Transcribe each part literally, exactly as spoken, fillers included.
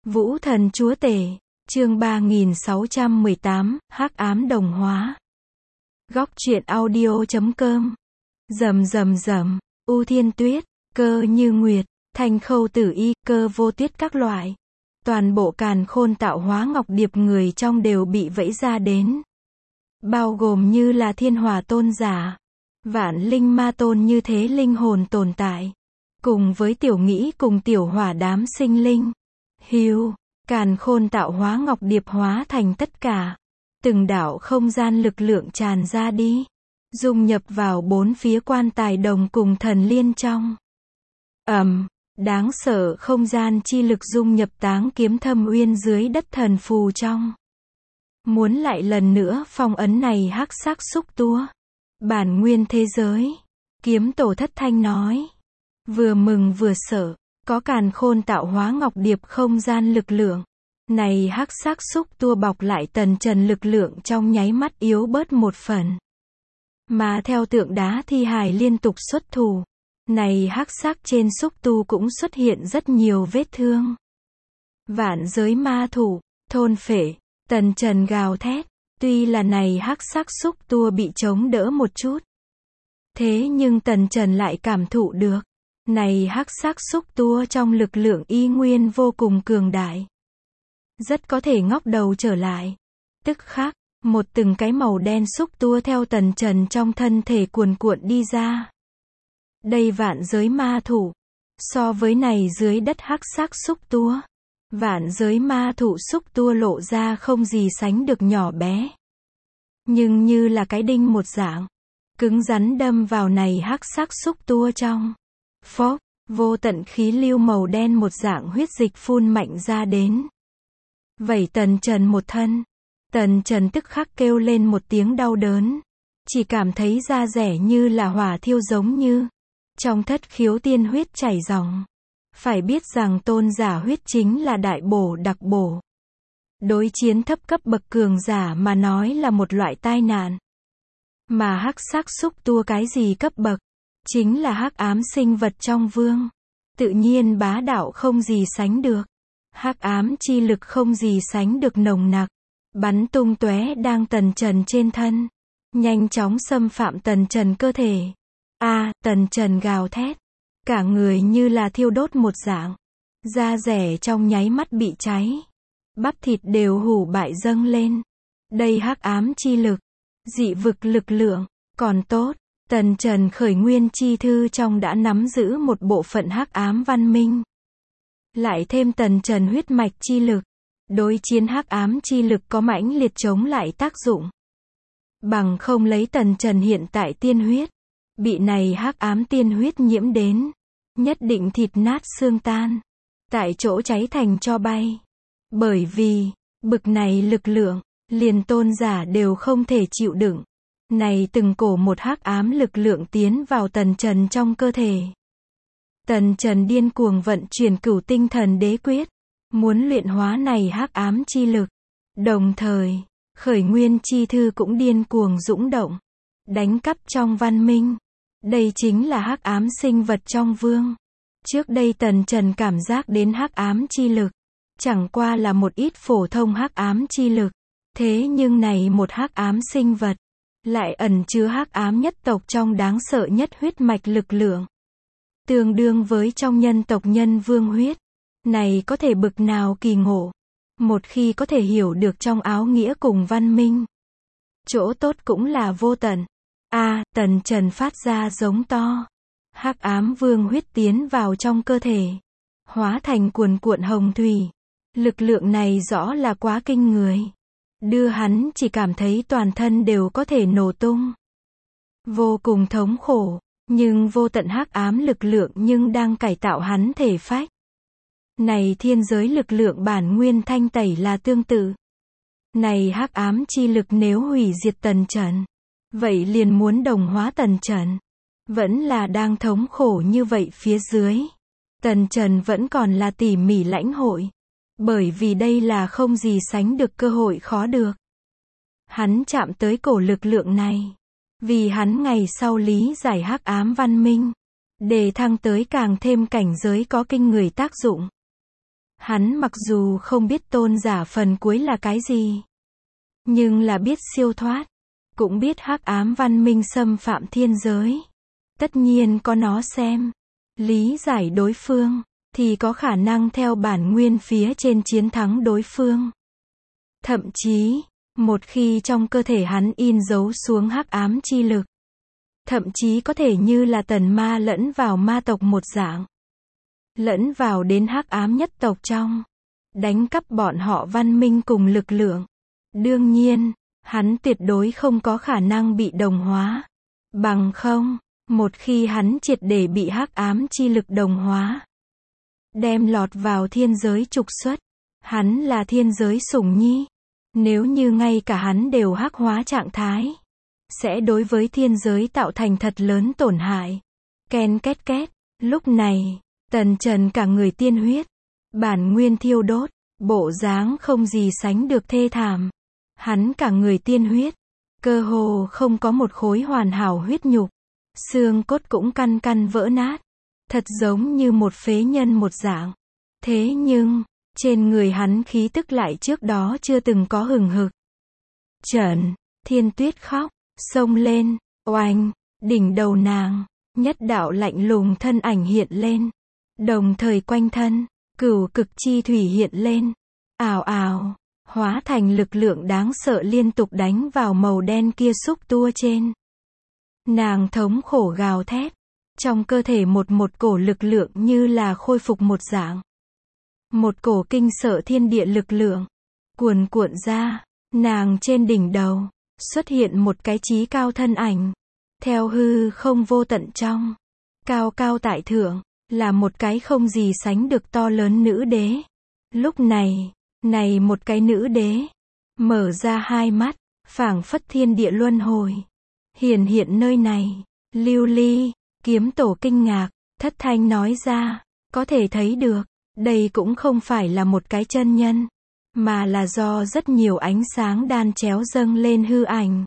Vũ thần chúa tể, chương ba nghìn sáu trăm mười tám, hắc ám đồng hóa. Góc truyện audio chấm com. Rầm rầm rầm, U Thiên Tuyết, Cơ Như Nguyệt, Thanh Khâu Tử Y, Cơ Vô Tuyết các loại. Toàn bộ càn khôn tạo hóa ngọc điệp người trong đều bị vẫy ra đến. Bao gồm như là thiên hỏa tôn giả, vạn linh ma tôn như thế linh hồn tồn tại. Cùng với tiểu nghĩ cùng tiểu hỏa đám sinh linh. Hiu, càn khôn tạo hóa ngọc điệp hóa thành tất cả. Từng đạo không gian lực lượng tràn ra đi. Dung nhập vào bốn phía quan tài đồng cùng thần liên trong. Ầm, đáng sợ không gian chi lực dung nhập táng kiếm thâm uyên dưới đất thần phù trong. Muốn lại lần nữa phong ấn này hắc sắc xúc tua. Bản nguyên thế giới. Kiếm tổ Thất Thanh nói. Vừa mừng vừa sợ, có càn khôn tạo hóa ngọc điệp không gian lực lượng. Này hắc sắc xúc tua bọc lại tần trần lực lượng trong nháy mắt yếu bớt một phần. Mà theo tượng đá thi hài liên tục xuất thủ. Này hắc sắc trên xúc tu cũng xuất hiện rất nhiều vết thương. Vạn giới ma thủ, thôn phệ, tần trần gào thét. Tuy là này hắc sắc xúc tua bị chống đỡ một chút. Thế nhưng tần trần lại cảm thụ được. Này hắc sắc xúc tua trong lực lượng y nguyên vô cùng cường đại. Rất có thể ngóc đầu trở lại. Tức khắc, một từng cái màu đen xúc tua theo tần trần trong thân thể cuồn cuộn đi ra. Đây vạn giới ma thủ. So với này dưới đất hắc sắc xúc tua. Vạn giới ma thủ xúc tua lộ ra không gì sánh được nhỏ bé. Nhưng như là cái đinh một dạng. Cứng rắn đâm vào này hắc sắc xúc tua trong. Phốc, vô tận khí lưu màu đen một dạng huyết dịch phun mạnh ra đến. Vẩy tần trần một thân. Tần trần tức khắc kêu lên một tiếng đau đớn. Chỉ cảm thấy da rẻ như là hỏa thiêu giống như. Trong thất khiếu tiên huyết chảy ròng. Phải biết rằng tôn giả huyết chính là đại bổ đặc bổ. Đối chiến thấp cấp bậc cường giả mà nói là một loại tai nạn. Mà hắc sắc xúc tua cái gì cấp bậc? Chính là hắc ám sinh vật trong vương. Tự nhiên bá đạo không gì sánh được. Hắc ám chi lực không gì sánh được nồng nặc. Bắn tung tóe đang tần trần trên thân. Nhanh chóng xâm phạm tần trần cơ thể. A, à, tần trần gào thét. Cả người như là thiêu đốt một dạng. Da rẻ trong nháy mắt bị cháy. Bắp thịt đều hủ bại dâng lên. Đây hắc ám chi lực. Dị vực lực lượng. Còn tốt. Tần trần khởi nguyên chi thư trong đã nắm giữ một bộ phận hắc ám văn minh. Lại thêm tần trần huyết mạch chi lực. Đối chiến hắc ám chi lực có mãnh liệt chống lại tác dụng. Bằng không lấy tần trần hiện tại tiên huyết. Bị này hắc ám tiên huyết nhiễm đến. Nhất định thịt nát xương tan. Tại chỗ cháy thành tro bay. Bởi vì, bực này lực lượng, liền tôn giả đều không thể chịu đựng. Này từng cổ một hắc ám lực lượng tiến vào tần trần trong cơ thể. Tần trần điên cuồng vận chuyển cửu tinh thần đế quyết. Muốn luyện hóa này hắc ám chi lực. Đồng thời, khởi nguyên chi thư cũng điên cuồng dũng động. Đánh cắp trong văn minh. Đây chính là hắc ám sinh vật trong vương. Trước đây tần trần cảm giác đến hắc ám chi lực. Chẳng qua là một ít phổ thông hắc ám chi lực. Thế nhưng này một hắc ám sinh vật. Lại ẩn chứa hắc ám nhất tộc trong đáng sợ nhất huyết mạch lực lượng. Tương đương với trong nhân tộc nhân vương huyết. Này có thể bực nào kỳ ngộ. Một khi có thể hiểu được trong áo nghĩa cùng văn minh. Chỗ tốt cũng là vô tận. A, à, tần trần phát ra giống to. Hắc ám vương huyết tiến vào trong cơ thể. Hóa thành cuồn cuộn hồng thủy. Lực lượng này rõ là quá kinh người. Đưa hắn chỉ cảm thấy toàn thân đều có thể nổ tung. Vô cùng thống khổ. Nhưng vô tận hắc ám lực lượng nhưng đang cải tạo hắn thể phách. Này thiên giới lực lượng bản nguyên thanh tẩy là tương tự. Này hắc ám chi lực nếu hủy diệt tần trần. Vậy liền muốn đồng hóa tần trần. Vẫn là đang thống khổ như vậy phía dưới. Tần trần vẫn còn là tỉ mỉ lãnh hội. Bởi vì đây là không gì sánh được cơ hội khó được. Hắn chạm tới cổ lực lượng này. Vì hắn ngày sau lý giải hắc ám văn minh. Để thăng tới càng thêm cảnh giới có kinh người tác dụng. Hắn mặc dù không biết tôn giả phần cuối là cái gì, nhưng là biết siêu thoát, cũng biết hắc ám văn minh xâm phạm thiên giới. Tất nhiên có nó xem, lý giải đối phương, thì có khả năng theo bản nguyên phía trên chiến thắng đối phương. Thậm chí, một khi trong cơ thể hắn in dấu xuống hắc ám chi lực, thậm chí có thể như là tần ma lẫn vào ma tộc một dạng, lẫn vào đến hắc ám nhất tộc trong, đánh cắp bọn họ văn minh cùng lực lượng. Đương nhiên, hắn tuyệt đối không có khả năng bị đồng hóa. Bằng không, một khi hắn triệt để bị hắc ám chi lực đồng hóa, đem lọt vào thiên giới trục xuất, hắn là thiên giới sủng nhi. Nếu như ngay cả hắn đều hắc hóa trạng thái, sẽ đối với thiên giới tạo thành thật lớn tổn hại. Ken két két, lúc này, Tần Trần cả người tiên huyết, bản nguyên thiêu đốt, bộ dáng không gì sánh được thê thảm. Hắn cả người tiên huyết, cơ hồ không có một khối hoàn hảo huyết nhục, xương cốt cũng căn căn vỡ nát, thật giống như một phế nhân một dạng. Thế nhưng, trên người hắn khí tức lại trước đó chưa từng có hừng hực. Trần, Thiên Tuyết khóc, xông lên, oanh, đỉnh đầu nàng, nhất đạo lạnh lùng thân ảnh hiện lên. Đồng thời quanh thân, cửu cực chi thủy hiện lên. Ào ào, hóa thành lực lượng đáng sợ liên tục đánh vào màu đen kia xúc tua trên. Nàng thống khổ gào thét, trong cơ thể một một cổ lực lượng như là khôi phục một dạng. Một cổ kinh sợ thiên địa lực lượng, cuồn cuộn ra, nàng trên đỉnh đầu, xuất hiện một cái chí cao thân ảnh. Theo hư không vô tận trong, cao cao tại thượng, là một cái không gì sánh được to lớn nữ đế. Lúc này, này một cái nữ đế, mở ra hai mắt, phảng phất thiên địa luân hồi, hiển hiện nơi này. Lưu Ly, kiếm tổ kinh ngạc, thất thanh nói ra, có thể thấy được, đây cũng không phải là một cái chân nhân, mà là do rất nhiều ánh sáng đan chéo dâng lên hư ảnh.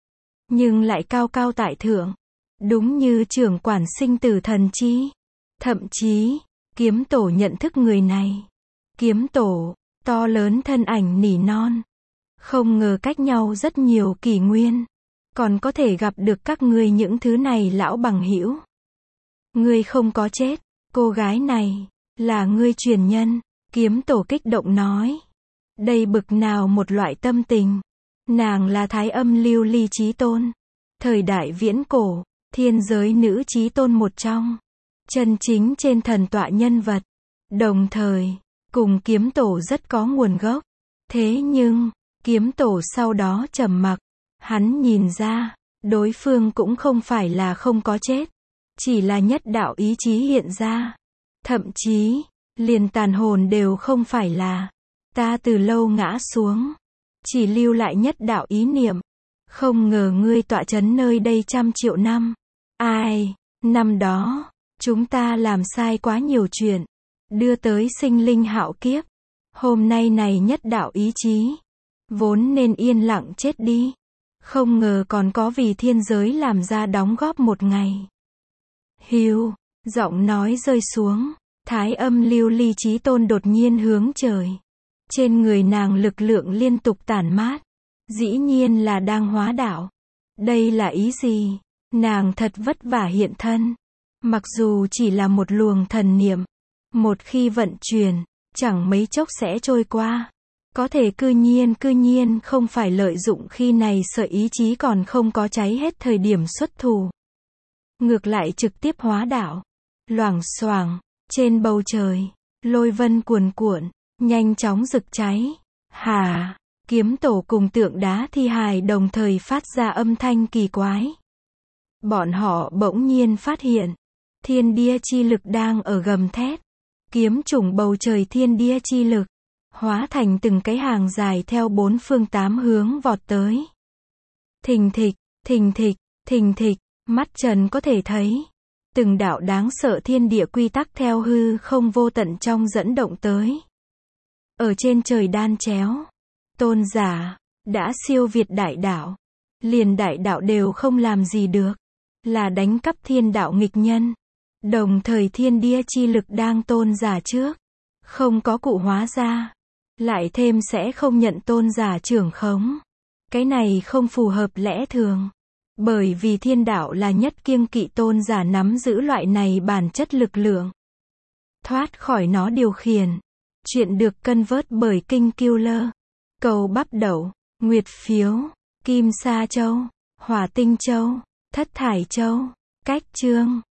Nhưng lại cao cao tại thượng, đúng như trưởng quản sinh tử thần chi. Thậm chí, kiếm tổ nhận thức người này. Kiếm tổ, to lớn thân ảnh nỉ non. Không ngờ cách nhau rất nhiều kỷ nguyên, còn có thể gặp được các ngươi những thứ này lão bằng hữu. Ngươi không có chết, cô gái này, là ngươi truyền nhân. Kiếm tổ kích động nói. Đây bực nào một loại tâm tình. Nàng là thái âm lưu ly chí tôn. Thời đại viễn cổ, thiên giới nữ chí tôn một trong. Chân chính trên thần tọa nhân vật. Đồng thời, cùng kiếm tổ rất có nguồn gốc. Thế nhưng, kiếm tổ sau đó trầm mặc. Hắn nhìn ra, đối phương cũng không phải là không có chết. Chỉ là nhất đạo ý chí hiện ra. Thậm chí, liền tàn hồn đều không phải là. Ta từ lâu ngã xuống. Chỉ lưu lại nhất đạo ý niệm. Không ngờ ngươi tọa chấn nơi đây trăm triệu năm. Ai, năm đó, chúng ta làm sai quá nhiều chuyện. Đưa tới sinh linh hạo kiếp. Hôm nay này nhất đạo ý chí. Vốn nên yên lặng chết đi. Không ngờ còn có vì thiên giới làm ra đóng góp một ngày. Hiu, giọng nói rơi xuống. Thái âm lưu ly chí tôn đột nhiên hướng trời. Trên người nàng lực lượng liên tục tản mát. Dĩ nhiên là đang hóa đạo. Đây là ý gì? Nàng thật vất vả hiện thân. Mặc dù chỉ là một luồng thần niệm. Một khi vận chuyển, chẳng mấy chốc sẽ trôi qua. Có thể cư nhiên cư nhiên không phải lợi dụng khi này sợi ý chí còn không có cháy hết thời điểm xuất thủ. Ngược lại trực tiếp hóa đạo. Loảng xoảng, trên bầu trời, lôi vân cuồn cuộn, nhanh chóng rực cháy. Hà, kiếm tổ cùng tượng đá thi hài đồng thời phát ra âm thanh kỳ quái. Bọn họ bỗng nhiên phát hiện, thiên địa chi lực đang ở gầm thét. Kiếm trùng bầu trời thiên địa chi lực, hóa thành từng cái hàng dài theo bốn phương tám hướng vọt tới. Thình thịch, thình thịch, thình thịch, mắt Trần có thể thấy. Từng đạo đáng sợ thiên địa quy tắc theo hư không vô tận trong dẫn động tới. Ở trên trời đan chéo. Tôn giả, đã siêu việt đại đạo. Liền đại đạo đều không làm gì được. Là đánh cắp thiên đạo nghịch nhân. Đồng thời thiên địa chi lực đang tôn giả trước. không có cụ hóa ra. Lại thêm sẽ không nhận tôn giả trưởng khống. Cái này không phù hợp lẽ thường. Bởi vì thiên đạo là nhất kiêng kỵ tôn giả nắm giữ loại này bản chất lực lượng. Thoát khỏi nó điều khiển. Chuyện được cân vớt bởi Kinh Killer. Cầu bắp đậu, nguyệt phiếu, kim sa châu, hỏa tinh châu, thất thải châu. Cách chương